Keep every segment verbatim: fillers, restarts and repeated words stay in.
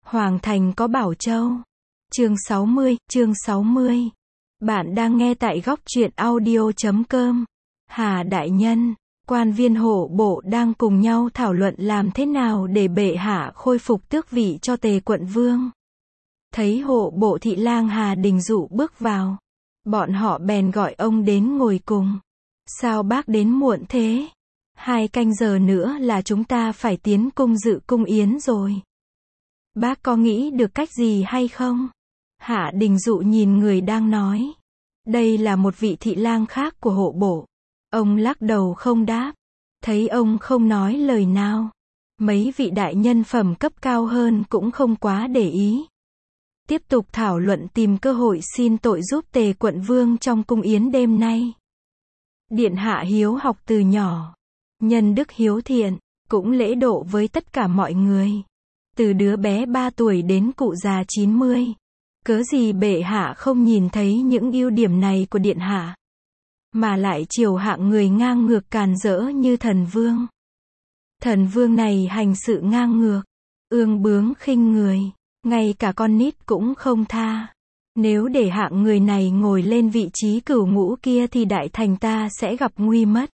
Hoàng thành có Bảo Châu. Chương sáu mươi, chương sáu mươi. Bạn đang nghe tại góc truyện audio chấm com. Hà đại nhân, quan viên hộ bộ đang cùng nhau thảo luận làm thế nào để bệ hạ khôi phục tước vị cho Tề quận vương. Thấy hộ bộ thị lang Hà Đình Dụ bước vào, bọn họ bèn gọi ông đến ngồi cùng. Sao bác đến muộn thế? Hai canh giờ nữa là chúng ta phải tiến cung dự cung yến rồi. Bác có nghĩ được cách gì hay không? Hạ Đình Dụ nhìn người đang nói. Đây là một vị thị lang khác của hộ bộ. Ông lắc đầu không đáp. Thấy ông không nói lời nào, mấy vị đại nhân phẩm cấp cao hơn cũng không quá để ý. Tiếp tục thảo luận tìm cơ hội xin tội giúp Tề quận vương trong cung yến đêm nay. Điện hạ hiếu học từ nhỏ, nhân đức hiếu thiện, cũng lễ độ với tất cả mọi người. Từ đứa bé ba tuổi đến cụ già chín mươi. Cớ gì bệ hạ không nhìn thấy những ưu điểm này của điện hạ, mà lại chiều hạng người ngang ngược càn rỡ như thần vương. Thần vương này hành sự ngang ngược, ương bướng khinh người, ngay cả con nít cũng không tha. Nếu để hạng người này ngồi lên vị trí cửu ngũ kia thì đại thành ta sẽ gặp nguy mất.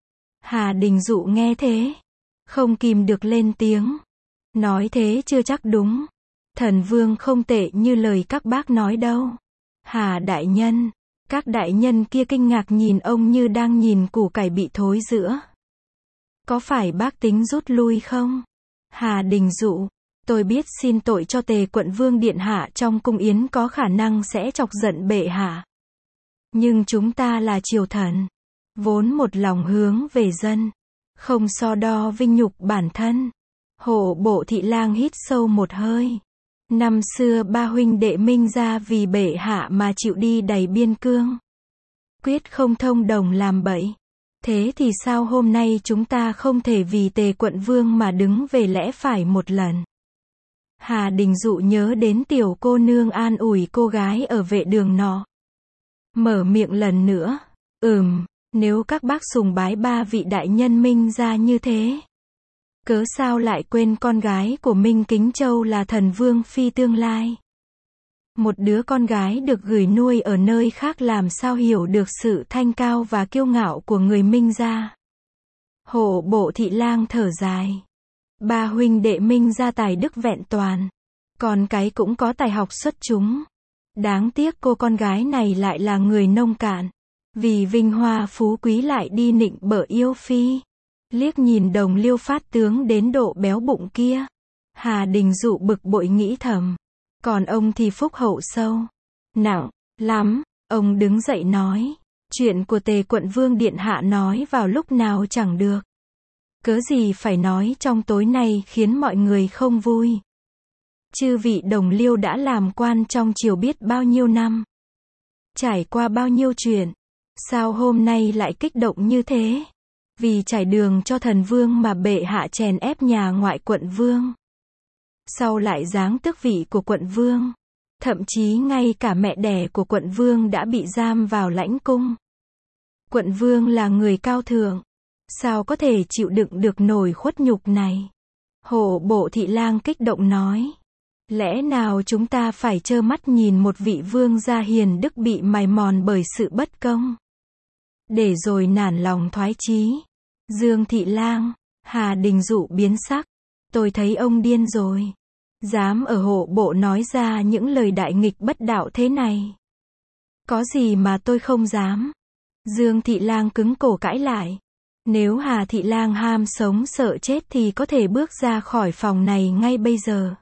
Hà Đình Dụ nghe thế, không kìm được lên tiếng. Nói thế chưa chắc đúng. Thần vương không tệ như lời các bác nói đâu. Hà đại nhân, các đại nhân kia kinh ngạc nhìn ông như đang nhìn củ cải bị thối rữa. Có phải bác tính rút lui không? Hà Đình Dụ, tôi biết xin tội cho Tề quận vương điện hạ trong cung yến có khả năng sẽ chọc giận bệ hạ. Nhưng chúng ta là triều thần, vốn một lòng hướng về dân, không so đo vinh nhục bản thân. Hộ bộ thị lang hít sâu một hơi. Năm xưa ba huynh đệ Minh gia vì bệ hạ mà chịu đi đầy biên cương, quyết không thông đồng làm bậy. Thế thì sao hôm nay chúng ta không thể vì Tề quận vương mà đứng về lẽ phải một lần? Hà Đình Dụ nhớ đến tiểu cô nương an ủi cô gái ở vệ đường nọ. Mở miệng lần nữa. Ừm, nếu các bác sùng bái ba vị đại nhân Minh gia như thế, cớ sao lại quên con gái của Minh Kính Châu là thần vương phi tương lai? Một đứa con gái được gửi nuôi ở nơi khác làm sao hiểu được sự thanh cao và kiêu ngạo của người Minh gia? Hộ bộ thị lang thở dài. Ba huynh đệ Minh gia tài đức vẹn toàn, con cái cũng có tài học xuất chúng. Đáng tiếc cô con gái này lại là người nông cạn, vì vinh hoa phú quý lại đi nịnh bợ yêu phi. Liếc nhìn đồng liêu phát tướng đến độ béo bụng kia, Hà Đình Dụ bực bội nghĩ thầm. Còn ông thì phúc hậu sâu nặng lắm. Ông đứng dậy nói, chuyện của Tề quận vương điện hạ nói vào lúc nào chẳng được, cớ gì phải nói trong tối nay khiến mọi người không vui. Chư vị đồng liêu đã làm quan trong triều biết bao nhiêu năm, trải qua bao nhiêu chuyện, sao hôm nay lại kích động như thế? Vì trải đường cho thần vương mà bệ hạ chèn ép nhà ngoại quận vương, sau lại giáng tước vị của quận vương, thậm chí ngay cả mẹ đẻ của quận vương đã bị giam vào lãnh cung. Quận vương là người cao thượng, sao có thể chịu đựng được nổi khuất nhục này? Hộ bộ thị lang kích động nói, lẽ nào chúng ta phải trơ mắt nhìn một vị vương gia hiền đức bị mài mòn bởi sự bất công, để rồi nản lòng thoái chí? Dương thị lang, Hà Đình Dụ biến sắc. Tôi thấy ông điên rồi. Dám ở hộ bộ nói ra những lời đại nghịch bất đạo thế này. Có gì mà tôi không dám? Dương thị lang cứng cổ cãi lại. Nếu Hà thị lang ham sống sợ chết thì có thể bước ra khỏi phòng này ngay bây giờ.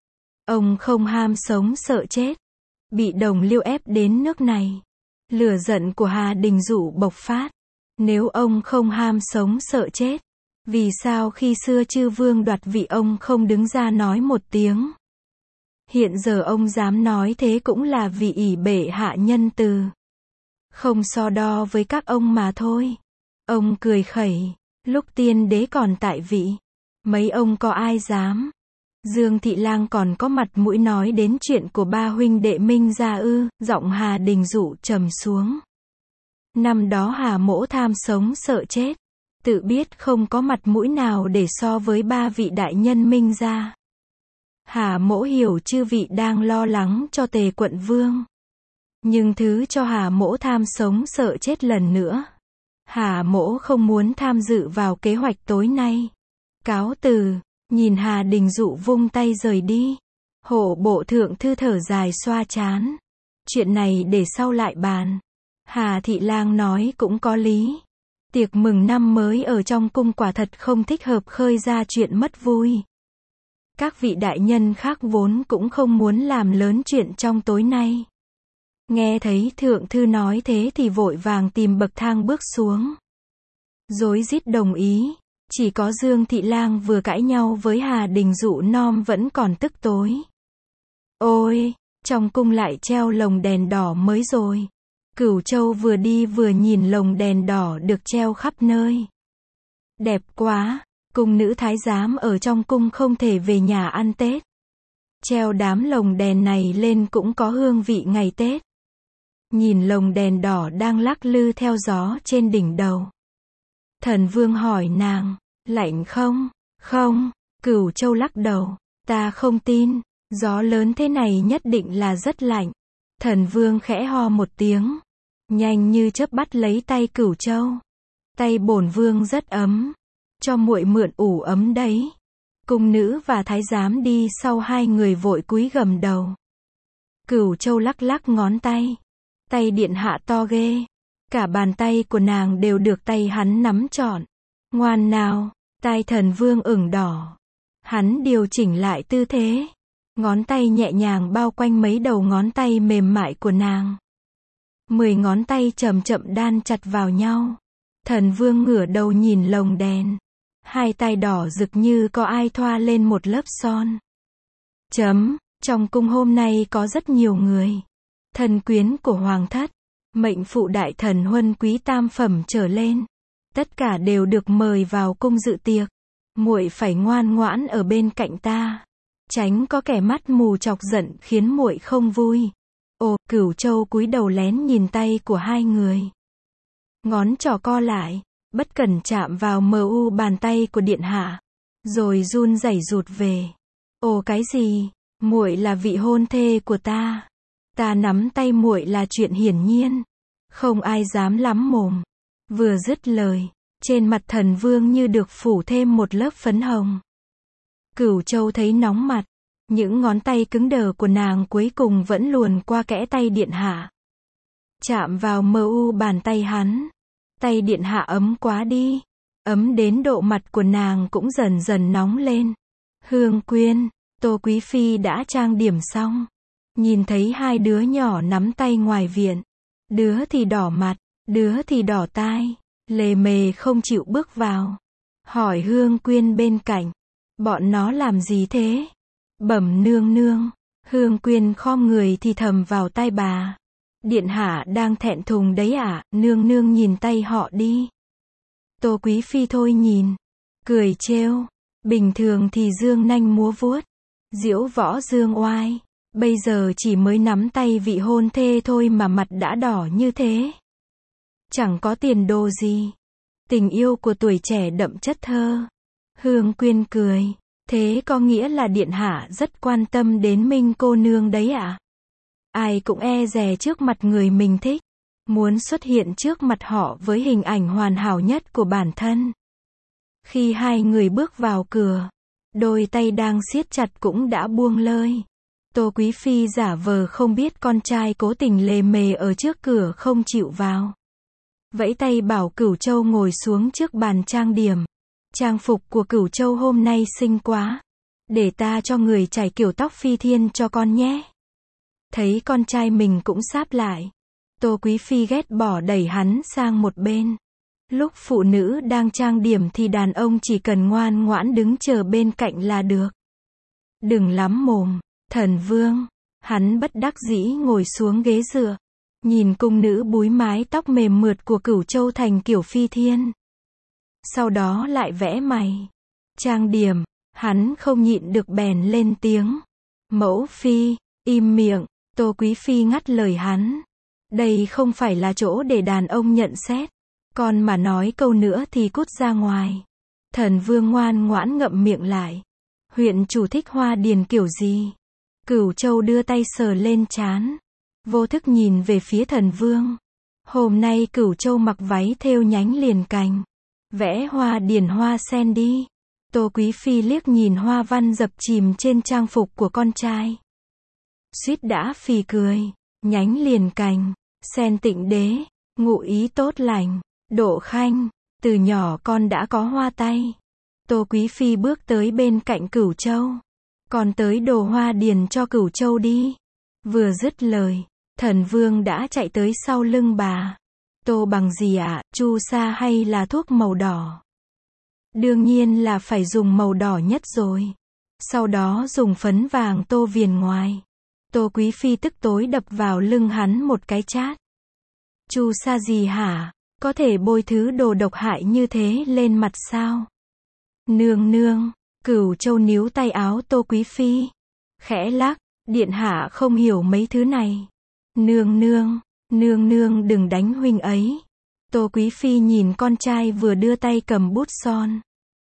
Ông không ham sống sợ chết, bị đồng liêu ép đến nước này. Lửa giận của Hà Đình Dụ bộc phát. Nếu ông không ham sống sợ chết, vì sao khi xưa chư vương đoạt vị ông không đứng ra nói một tiếng? Hiện giờ ông dám nói thế cũng là vì ỷ bệ hạ nhân từ, không so đo với các ông mà thôi. Ông cười khẩy, lúc tiên đế còn tại vị, mấy ông có ai dám? Dương thị lang còn có mặt mũi nói đến chuyện của ba huynh đệ Minh gia ư? Giọng Hà Đình Dụ trầm xuống. Năm đó Hà mỗ tham sống sợ chết, tự biết không có mặt mũi nào để so với ba vị đại nhân Minh gia. Hà Mỗ hiểu chư vị đang lo lắng cho Tề quận vương. Nhưng thứ cho Hà Mỗ tham sống sợ chết lần nữa. Hà Mỗ không muốn tham dự vào kế hoạch tối nay. Cáo từ, nhìn Hà Đình Dụ vung tay rời đi. Hộ bộ thượng thư thở dài xoa trán. Chuyện này để sau lại bàn. Hà Thị Lang nói cũng có lý. Tiệc mừng năm mới ở trong cung quả thật không thích hợp khơi ra chuyện mất vui. Các vị đại nhân khác vốn cũng không muốn làm lớn chuyện trong tối nay. Nghe thấy thượng thư nói thế thì vội vàng tìm bậc thang bước xuống. Rối rít đồng ý. Chỉ có Dương Thị Lang vừa cãi nhau với Hà Đình Dụ non vẫn còn tức tối. Ôi, trong cung lại treo lồng đèn đỏ mới rồi. Cửu Châu vừa đi vừa nhìn lồng đèn đỏ được treo khắp nơi. Đẹp quá, cung nữ thái giám ở trong cung không thể về nhà ăn Tết. Treo đám lồng đèn này lên cũng có hương vị ngày Tết. Nhìn lồng đèn đỏ đang lắc lư theo gió trên đỉnh đầu. Thần Vương hỏi nàng, lạnh không? Không, Cửu Châu lắc đầu, ta không tin, gió lớn thế này nhất định là rất lạnh. Thần Vương khẽ ho một tiếng, nhanh như chớp bắt lấy tay Cửu Châu. Tay bổn vương rất ấm, cho muội mượn ủ ấm đấy. Cung nữ và thái giám đi sau hai người vội cúi gầm đầu. Cửu Châu lắc lắc ngón tay, tay điện hạ to ghê. Cả bàn tay của nàng đều được tay hắn nắm trọn. Ngoan nào, tai Thần Vương ửng đỏ. Hắn điều chỉnh lại tư thế. Ngón tay nhẹ nhàng bao quanh mấy đầu ngón tay mềm mại của nàng. Mười ngón tay chậm chậm đan chặt vào nhau. Thần Vương ngửa đầu nhìn lồng đèn. Hai tay đỏ rực như có ai thoa lên một lớp son. Chấm, trong cung hôm nay có rất nhiều người. Thân quyến của hoàng thất, mệnh phụ đại thần huân quý tam phẩm trở lên. Tất cả đều được mời vào cung dự tiệc. Muội phải ngoan ngoãn ở bên cạnh ta. Tránh có kẻ mắt mù chọc giận khiến muội không vui. Ồ, Cửu Châu cúi đầu lén nhìn tay của hai người. Ngón trỏ co lại, bất cẩn chạm vào mờ u bàn tay của điện hạ. Rồi run rẩy rụt về. Ồ cái gì? Muội là vị hôn thê của ta. Ta nắm tay muội là chuyện hiển nhiên. Không ai dám lắm mồm. Vừa dứt lời, trên mặt Thần Vương như được phủ thêm một lớp phấn hồng. Cửu Châu thấy nóng mặt. Những ngón tay cứng đờ của nàng cuối cùng vẫn luồn qua kẽ tay điện hạ. Chạm vào mờ u bàn tay hắn. Tay điện hạ ấm quá đi. Ấm đến độ mặt của nàng cũng dần dần nóng lên. Hương Quyên, Tô Quý Phi đã trang điểm xong. Nhìn thấy hai đứa nhỏ nắm tay ngoài viện. Đứa thì đỏ mặt, đứa thì đỏ tai. Lề mề không chịu bước vào. Hỏi Hương Quyên bên cạnh. Bọn nó làm gì thế? Bẩm nương nương. Hương Quyên khom người thì thầm vào tai bà. Điện hạ đang thẹn thùng đấy ạ, à? Nương nương nhìn tay họ đi. Tô Quý Phi thôi nhìn. Cười trêu. Bình thường thì dương nanh múa vuốt. Diễu võ dương oai. Bây giờ chỉ mới nắm tay vị hôn thê thôi mà mặt đã đỏ như thế. Chẳng có tiền đồ gì. Tình yêu của tuổi trẻ đậm chất thơ. Hương Quyên cười. Thế có nghĩa là điện hạ rất quan tâm đến Minh cô nương đấy ạ? À? Ai cũng e dè trước mặt người mình thích. Muốn xuất hiện trước mặt họ với hình ảnh hoàn hảo nhất của bản thân. Khi hai người bước vào cửa, đôi tay đang siết chặt cũng đã buông lơi. Tô Quý Phi giả vờ không biết con trai cố tình lề mề ở trước cửa không chịu vào. Vẫy tay bảo Cửu Châu ngồi xuống trước bàn trang điểm. Trang phục của Cửu Châu hôm nay xinh quá. Để ta cho người chải kiểu tóc phi thiên cho con nhé. Thấy con trai mình cũng sáp lại. Tô Quý Phi ghét bỏ đẩy hắn sang một bên. Lúc phụ nữ đang trang điểm thì đàn ông chỉ cần ngoan ngoãn đứng chờ bên cạnh là được. Đừng lắm mồm, Thần Vương. Hắn bất đắc dĩ ngồi xuống ghế dựa. Nhìn cung nữ búi mái tóc mềm mượt của Cửu Châu thành kiểu phi thiên. Sau đó lại vẽ mày. Trang điểm, hắn không nhịn được bèn lên tiếng. Mẫu Phi, im miệng. Tô Quý Phi ngắt lời hắn. Đây không phải là chỗ để đàn ông nhận xét. Con mà nói câu nữa thì cút ra ngoài. Thần Vương ngoan ngoãn ngậm miệng lại. Huyện chủ thích hoa điền kiểu gì? Cửu Châu đưa tay sờ lên trán. Vô thức nhìn về phía thần vương. Hôm nay Cửu Châu mặc váy thêu nhánh liền cành. Vẽ hoa điền hoa sen đi. Tô Quý Phi liếc nhìn hoa văn dập chìm trên trang phục của con trai. Suýt đã phì cười. Nhánh liền cành, sen tịnh đế, ngụ ý tốt lành, độ khanh. Từ nhỏ con đã có hoa tay. Tô Quý Phi bước tới bên cạnh Cửu Châu. Con tới đồ hoa điền cho Cửu Châu đi. Vừa dứt lời, thần vương đã chạy tới sau lưng bà. Tô bằng gì ạ, chu sa hay là thuốc màu đỏ? Đương nhiên là phải dùng màu đỏ nhất rồi. Sau đó dùng phấn vàng tô viền ngoài. Tô Quý Phi tức tối đập vào lưng hắn một cái chát. Chu sa gì hả? Có thể bôi thứ đồ độc hại như thế lên mặt sao? Nương nương, Cửu Châu níu tay áo Tô Quý Phi. Khẽ lắc, điện hạ không hiểu mấy thứ này. Nương nương, nương nương đừng đánh huynh ấy. Tô Quý Phi nhìn con trai vừa đưa tay cầm bút son.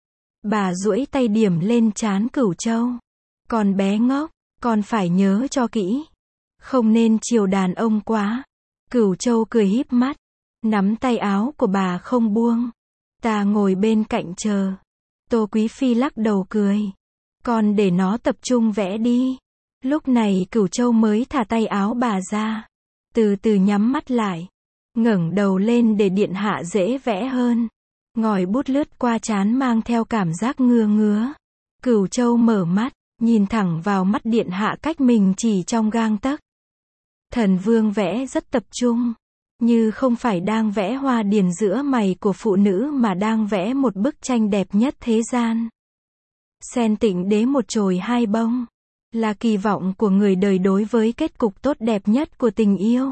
Bà duỗi tay điểm lên trán Cửu Châu. Con bé ngốc, con phải nhớ cho kỹ. Không nên chiều đàn ông quá. Cửu Châu cười híp mắt. Nắm tay áo của bà không buông. Ta ngồi bên cạnh chờ. Tô Quý Phi lắc đầu cười. Con để nó tập trung vẽ đi. Lúc này Cửu Châu mới thả tay áo bà ra. Từ từ nhắm mắt lại. Ngẩng đầu lên để điện hạ dễ vẽ hơn. Ngòi bút lướt qua trán mang theo cảm giác ngứa ngứa. Cửu Châu mở mắt, nhìn thẳng vào mắt điện hạ cách mình chỉ trong gang tấc. Thần vương vẽ rất tập trung. Như không phải đang vẽ hoa điền giữa mày của phụ nữ mà đang vẽ một bức tranh đẹp nhất thế gian. Sen tịnh đế một chồi hai bông. Là kỳ vọng của người đời đối với kết cục tốt đẹp nhất của tình yêu.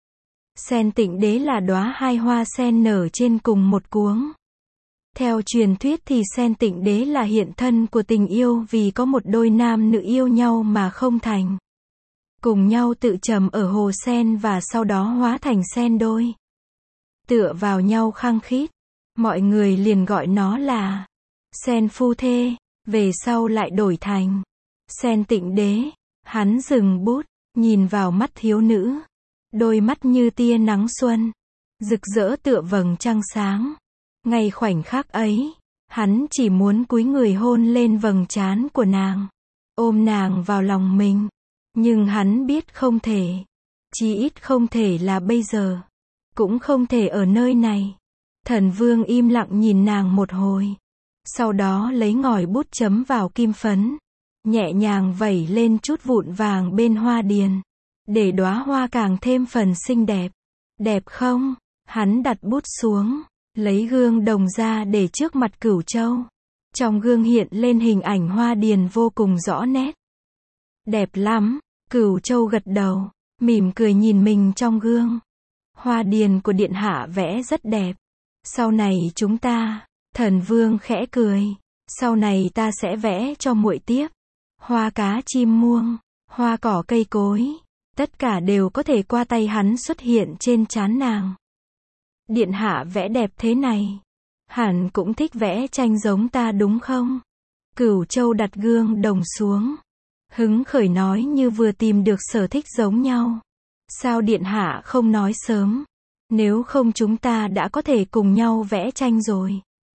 Sen tịnh đế là đóa hai hoa sen nở trên cùng một cuống. Theo truyền thuyết thì sen tịnh đế là hiện thân của tình yêu vì có một đôi nam nữ yêu nhau mà không thành. Cùng nhau tự trầm ở hồ sen và sau đó hóa thành sen đôi. Tựa vào nhau khăng khít. Mọi người liền gọi nó là sen phu thê, về sau lại đổi thành sen tịnh đế. Hắn dừng bút, nhìn vào mắt thiếu nữ. Đôi mắt như tia nắng xuân, rực rỡ tựa vầng trăng sáng. Ngay khoảnh khắc ấy, hắn chỉ muốn cúi người hôn lên vầng trán của nàng, ôm nàng vào lòng mình. Nhưng hắn biết không thể. Chí ít không thể là bây giờ. Cũng không thể ở nơi này. Thần vương im lặng nhìn nàng một hồi. Sau đó lấy ngòi bút chấm vào kim phấn. Nhẹ nhàng vẩy lên chút vụn vàng bên hoa điền. Để đóa hoa càng thêm phần xinh đẹp. Đẹp không? Hắn đặt bút xuống. Lấy gương đồng ra để trước mặt Cửu Châu. Trong gương hiện lên hình ảnh hoa điền vô cùng rõ nét. Đẹp lắm. Cửu Châu gật đầu, mỉm cười nhìn mình trong gương. Hoa điền của điện hạ vẽ rất đẹp. Sau này chúng ta, thần vương khẽ cười. Sau này ta sẽ vẽ cho muội tiếp. Hoa cá chim muông, hoa cỏ cây cối. Tất cả đều có thể qua tay hắn xuất hiện trên trán nàng. Điện hạ vẽ đẹp thế này. Hẳn cũng thích vẽ tranh giống ta đúng không? Cửu Châu đặt gương đồng xuống. Hứng khởi nói như vừa tìm được sở thích giống nhau. Sao điện hạ không nói sớm? Nếu không chúng ta đã có thể cùng nhau vẽ tranh rồi.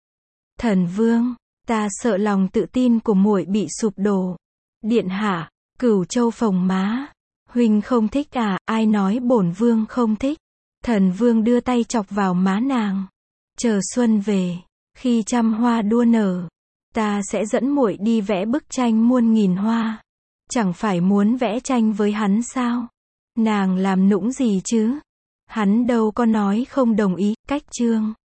Thần vương, ta sợ lòng tự tin của muội bị sụp đổ. Điện hạ, Cửu Châu phồng má. Huynh không thích à, ai nói bổn vương không thích? Thần vương đưa tay chọc vào má nàng. Chờ xuân về, khi trăm hoa đua nở, ta sẽ dẫn muội đi vẽ bức tranh muôn nghìn hoa. Chẳng phải muốn vẽ tranh với hắn sao? Nàng làm nũng gì chứ? Hắn đâu có nói không đồng ý. Cách chương